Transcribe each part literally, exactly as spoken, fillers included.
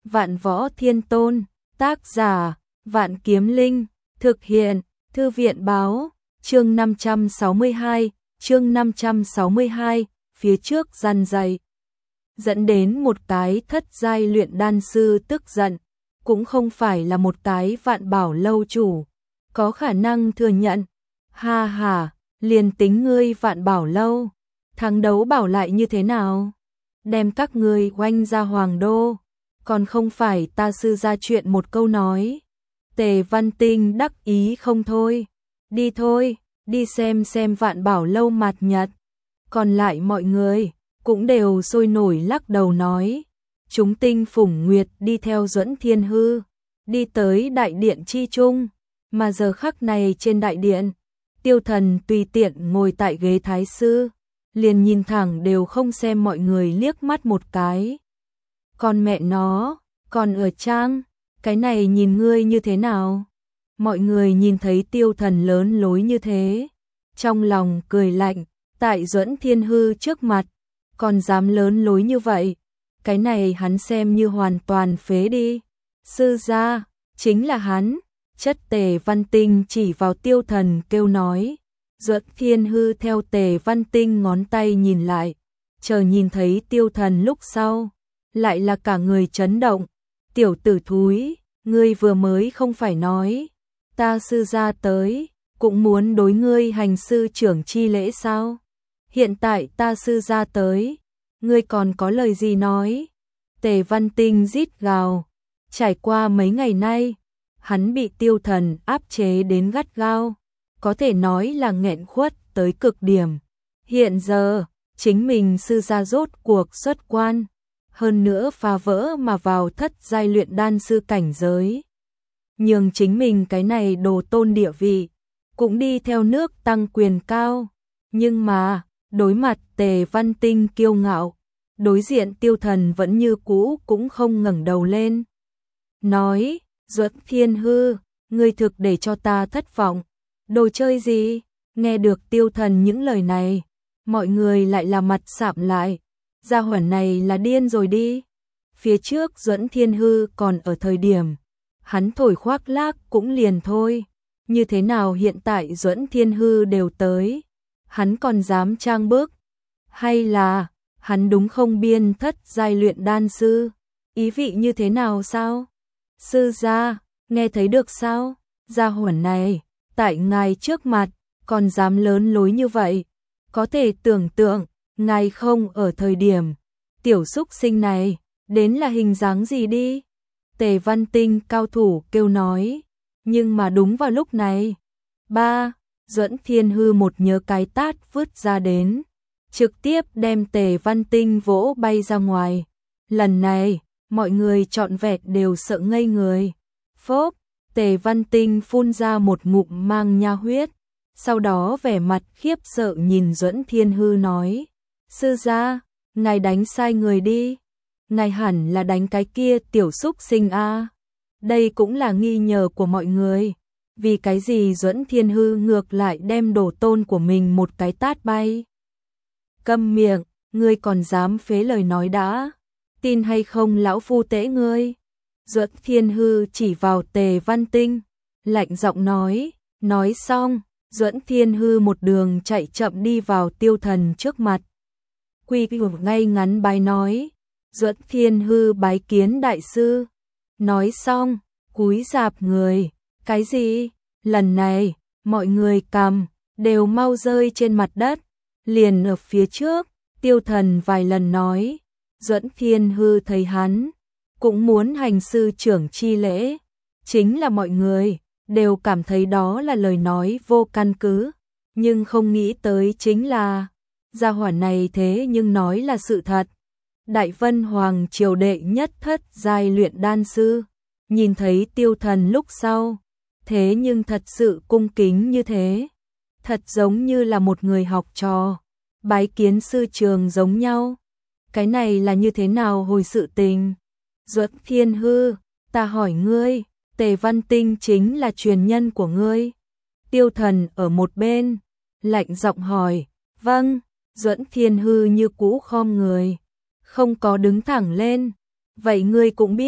Vạn Võ Thiên Tôn, tác giả, Vạn Kiếm Linh, thực hiện, Thư viện báo, chương năm trăm sáu mươi hai, chương năm trăm sáu mươi hai, phía trước răn dạy. Dẫn đến một cái thất giai luyện đan sư tức giận, cũng không phải là một cái Vạn Bảo lâu chủ, có khả năng thừa nhận. Ha ha, liền tính ngươi Vạn Bảo lâu, thắng đấu bảo lại như thế nào? Đem các ngươi oanh ra hoàng đô, còn không phải ta sư ra chuyện một câu nói. Tề Văn Tinh đắc ý không thôi. Đi thôi, đi xem xem Vạn Bảo lâu mặt nhật. Còn lại mọi người cũng đều sôi nổi lắc đầu nói. Chúng Tinh Phủng Nguyệt đi theo Duẫn Thiên Hư, đi tới đại điện chi trung, mà giờ khắc này trên đại điện, Tiêu Thần tùy tiện ngồi tại ghế thái sư, liền nhìn thẳng đều không xem mọi người liếc mắt một cái. Con mẹ nó, còn ở trang, cái này nhìn ngươi như thế nào? Mọi người nhìn thấy Tiêu Thần lớn lối như thế, trong lòng cười lạnh, tại Duẫn Thiên Hư trước mặt, còn dám lớn lối như vậy, cái này hắn xem như hoàn toàn phế đi. Sư gia, chính là hắn. Chất Tề Văn Tinh chỉ vào Tiêu Thần kêu nói. Duẫn Thiên Hư theo Tề Văn Tinh ngón tay nhìn lại, chờ nhìn thấy Tiêu Thần lúc sau, lại là cả người chấn động. Tiểu tử thúi, ngươi vừa mới không phải nói, ta sư gia tới, cũng muốn đối ngươi hành sư trưởng chi lễ sao? Hiện tại ta sư gia tới, ngươi còn có lời gì nói? Tề Văn Tinh rít gào, trải qua mấy ngày nay, hắn bị Tiêu Thần áp chế đến gắt gao, có thể nói là nghẹn khuất tới cực điểm. Hiện giờ, chính mình sư gia rốt cuộc xuất quan, hơn nữa phá vỡ mà vào thất giai luyện đan sư cảnh giới. Nhưng chính mình cái này đồ tôn địa vị, cũng đi theo nước tăng quyền cao. Nhưng mà, đối mặt Tề Văn Tinh kiêu ngạo, đối diện Tiêu Thần vẫn như cũ cũng không ngẩng đầu lên. Nói, Duẫn Thiên Hư, ngươi thực để cho ta thất vọng. Đồ chơi gì? Nghe được Tiêu Thần những lời này, mọi người lại là mặt sạm lại. Gia hỏa này là điên rồi đi. Phía trước Duẫn Thiên Hư còn ở thời điểm, hắn thổi khoác lác cũng liền thôi. Như thế nào hiện tại Duẫn Thiên Hư đều tới, hắn còn dám trang bức? Hay là, hắn đúng không biên thất giai luyện đan sư? Ý vị như thế nào sao? Sư gia, nghe thấy được sao? Gia hỏa này, tại ngài trước mặt, còn dám lớn lối như vậy. Có thể tưởng tượng, ngài không ở thời điểm, tiểu súc sinh này, đến là hình dáng gì đi? Tề Văn Tinh cao thủ kêu nói. Nhưng mà đúng vào lúc này, ba, Duẫn Thiên Hư một nhớ cái tát vứt ra đến, trực tiếp đem Tề Văn Tinh vỗ bay ra ngoài. Lần này, mọi người trọn vẹn đều sợ ngây người. Phốp, Tề Văn Tinh phun ra một ngụm mang nha huyết, sau đó vẻ mặt khiếp sợ nhìn Duẫn Thiên Hư nói. Sư gia, ngài đánh sai người đi. Ngài hẳn là đánh cái kia tiểu súc sinh a. Đây cũng là nghi ngờ của mọi người. Vì cái gì Duẫn Thiên Hư ngược lại đem đồ tôn của mình một cái tát bay? Câm miệng, ngươi còn dám phế lời nói đã. Tin hay không lão phu tễ ngươi? Duẫn Thiên Hư chỉ vào Tề Văn Tinh, lạnh giọng nói. Nói xong, Duẫn Thiên Hư một đường chạy chậm đi vào Tiêu Thần trước mặt. Quy ngay ngắn bái nói. Duẫn Thiên Hư bái kiến đại sư. Nói xong, cúi rạp người. Cái gì? Lần này, mọi người cầm, đều mau rơi trên mặt đất. Liền ở phía trước, Tiêu Thần vài lần nói. Duẫn Thiên Hư thấy hắn, cũng muốn hành sư trưởng chi lễ. Chính là mọi người, đều cảm thấy đó là lời nói vô căn cứ. Nhưng không nghĩ tới chính là, gia hỏa này thế nhưng nói là sự thật. Đại Vân Hoàng triều đệ nhất thất giai luyện đan sư, nhìn thấy Tiêu Thần lúc sau, thế nhưng thật sự cung kính như thế, thật giống như là một người học trò, bái kiến sư trường giống nhau. Cái này là như thế nào hồi sự tình? Duẫn Thiên Hư, ta hỏi ngươi, Tề Văn Tinh chính là truyền nhân của ngươi? Tiêu Thần ở một bên, lạnh giọng hỏi. Vâng. Duẫn Thiên Hư như cũ khom người, không có đứng thẳng lên. Vậy ngươi cũng biết,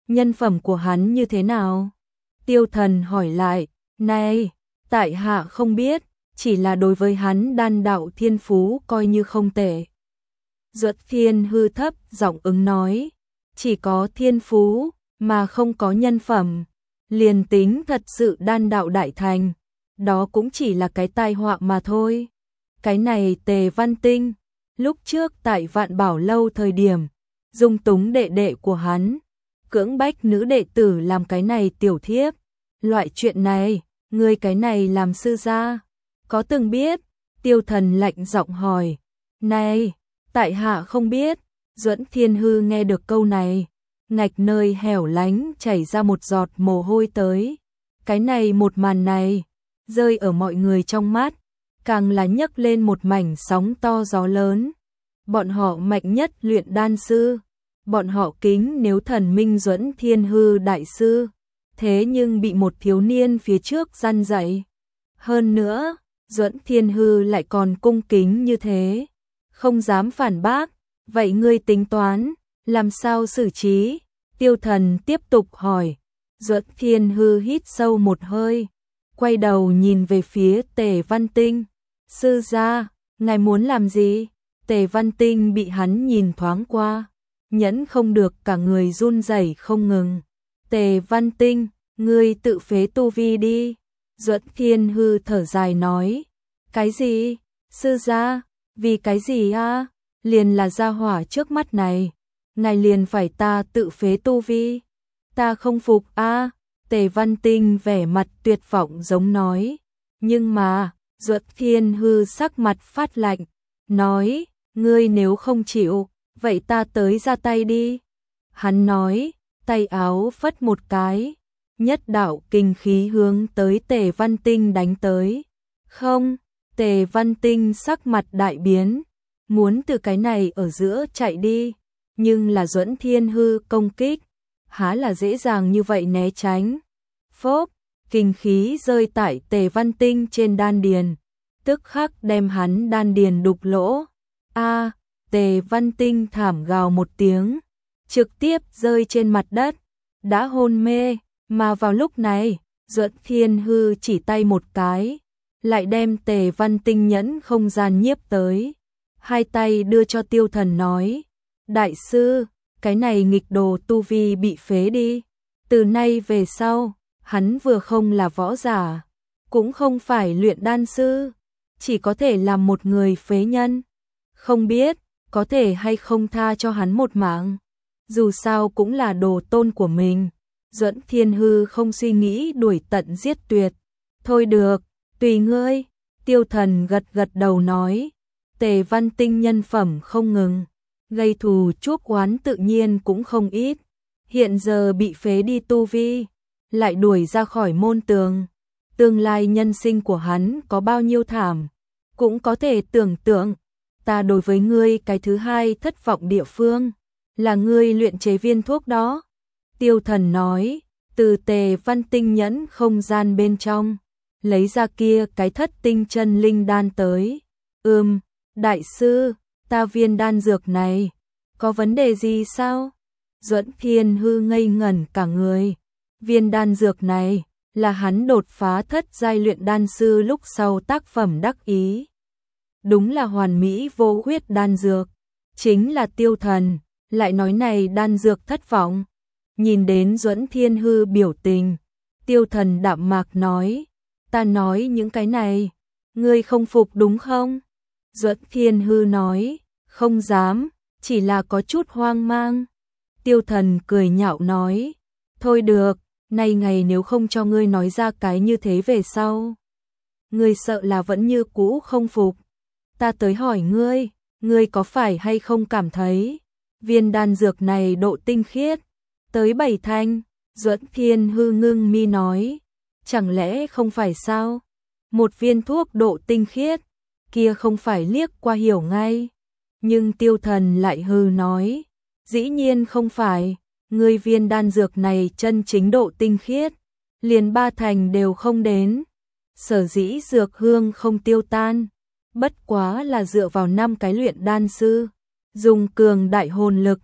nhân phẩm của hắn như thế nào? Tiêu Thần hỏi lại, này, tại hạ không biết, chỉ là đối với hắn đan đạo thiên phú coi như không tệ. Duẫn Thiên Hư thấp giọng ứng nói, chỉ có thiên phú mà không có nhân phẩm, liền tính thật sự đan đạo đại thành, đó cũng chỉ là cái tai họa mà thôi. Cái này Tề Văn Tinh, lúc trước tại Vạn Bảo lâu thời điểm, dung túng đệ đệ của hắn, cưỡng bách nữ đệ tử làm cái này tiểu thiếp, loại chuyện này, ngươi cái này làm sư gia, có từng biết? Tiêu Thần lạnh giọng hỏi, này, tại hạ không biết. Duẫn Thiên Hư nghe được câu này, ngạch nơi hẻo lánh chảy ra một giọt mồ hôi tới. Cái này một màn này, rơi ở mọi người trong mắt, càng là nhấc lên một mảnh sóng to gió lớn. Bọn họ mạnh nhất luyện đan sư, bọn họ kính nếu thần minh Duẫn Thiên Hư đại sư, thế nhưng bị một thiếu niên phía trước gian dạy. Hơn nữa, Duẫn Thiên Hư lại còn cung kính như thế, không dám phản bác. Vậy ngươi tính toán, làm sao xử trí? Tiêu Thần tiếp tục hỏi. Duẫn Thiên Hư hít sâu một hơi, quay đầu nhìn về phía Tề Văn Tinh. Sư gia, ngài muốn làm gì? Tề Văn Tinh bị hắn nhìn thoáng qua, nhẫn không được cả người run rẩy không ngừng. Tề Văn Tinh, ngươi tự phế tu vi đi. Duẫn Thiên Hư thở dài nói. Cái gì? Sư gia, vì cái gì a? Liền là gia hỏa trước mắt này, ngài liền phải ta tự phế tu vi. Ta không phục a. Tề Văn Tinh vẻ mặt tuyệt vọng giống nói. Nhưng mà, Duẫn Thiên Hư sắc mặt phát lạnh, nói, ngươi nếu không chịu, vậy ta tới ra tay đi. Hắn nói, tay áo phất một cái, nhất đạo kinh khí hướng tới Tề Văn Tinh đánh tới. Không, Tề Văn Tinh sắc mặt đại biến, muốn từ cái này ở giữa chạy đi, nhưng là Duẫn Thiên Hư công kích, há là dễ dàng như vậy né tránh. Phốp, kinh khí rơi tại Tề Văn Tinh trên đan điền, tức khắc đem hắn đan điền đục lỗ. A, Tề Văn Tinh thảm gào một tiếng, trực tiếp rơi trên mặt đất, đã hôn mê, mà vào lúc này, Duẫn Thiên Hư chỉ tay một cái, lại đem Tề Văn Tinh nhẫn không gian nhiếp tới. Hai tay đưa cho Tiêu Thần nói, đại sư, cái này nghịch đồ tu vi bị phế đi. Từ nay về sau, hắn vừa không là võ giả, cũng không phải luyện đan sư, chỉ có thể làm một người phế nhân. Không biết, có thể hay không tha cho hắn một mạng. Dù sao cũng là đồ tôn của mình. Duẫn Thiên Hư không suy nghĩ đuổi tận giết tuyệt. Thôi được, tùy ngươi. Tiêu Thần gật gật đầu nói. Tề Văn Tinh nhân phẩm không ngừng, gây thù chuốc oán tự nhiên cũng không ít. Hiện giờ bị phế đi tu vi, lại đuổi ra khỏi môn tường. Tương lai nhân sinh của hắn có bao nhiêu thảm, cũng có thể tưởng tượng. Ta đối với ngươi cái thứ hai thất vọng địa phương, là ngươi luyện chế viên thuốc đó. Tiêu Thần nói, từ Tề Văn Tinh nhẫn không gian bên trong, lấy ra kia cái thất tinh chân linh đan tới. Ừm, đại sư, ta viên đan dược này, có vấn đề gì sao? Duẫn Thiên Hư ngây ngẩn cả người. Viên đan dược này, là hắn đột phá thất giai luyện đan sư lúc sau tác phẩm đắc ý. Đúng là hoàn mỹ vô huyết đan dược. Chính là Tiêu Thần, lại nói này đan dược thất vọng. Nhìn đến Duẫn Thiên Hư biểu tình, Tiêu Thần đạm mạc nói, ta nói những cái này, ngươi không phục đúng không? Duẫn Thiên Hư nói, không dám, chỉ là có chút hoang mang. Tiêu Thần cười nhạo nói, thôi được, nay ngày nếu không cho ngươi nói ra cái như thế về sau, ngươi sợ là vẫn như cũ không phục. Ta tới hỏi ngươi, ngươi có phải hay không cảm thấy viên đan dược này độ tinh khiết tới bảy thanh? Duẫn Thiên Hư ngưng mi nói, chẳng lẽ không phải sao? Một viên thuốc độ tinh khiết, kia không phải liếc qua hiểu ngay. Nhưng Tiêu Thần lại hư nói, dĩ nhiên không phải, ngươi viên đan dược này chân chính độ tinh khiết, liền ba thành đều không đến. Sở dĩ dược hương không tiêu tan, bất quá là dựa vào năm cái luyện đan sư, dùng cường đại hồn lực,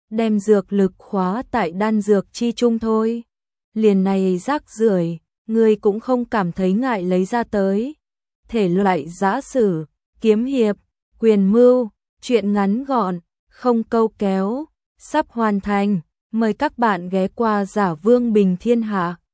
đem dược lực khóa tại đan dược chi chung thôi. Liền này rác rưởi, ngươi cũng không cảm thấy ngại lấy ra tới. Thể loại giã sử, kiếm hiệp, quyền mưu, truyện ngắn gọn, không câu kéo, sắp hoàn thành. Mời các bạn ghé qua Giả Vương Bình Thiên Hạ.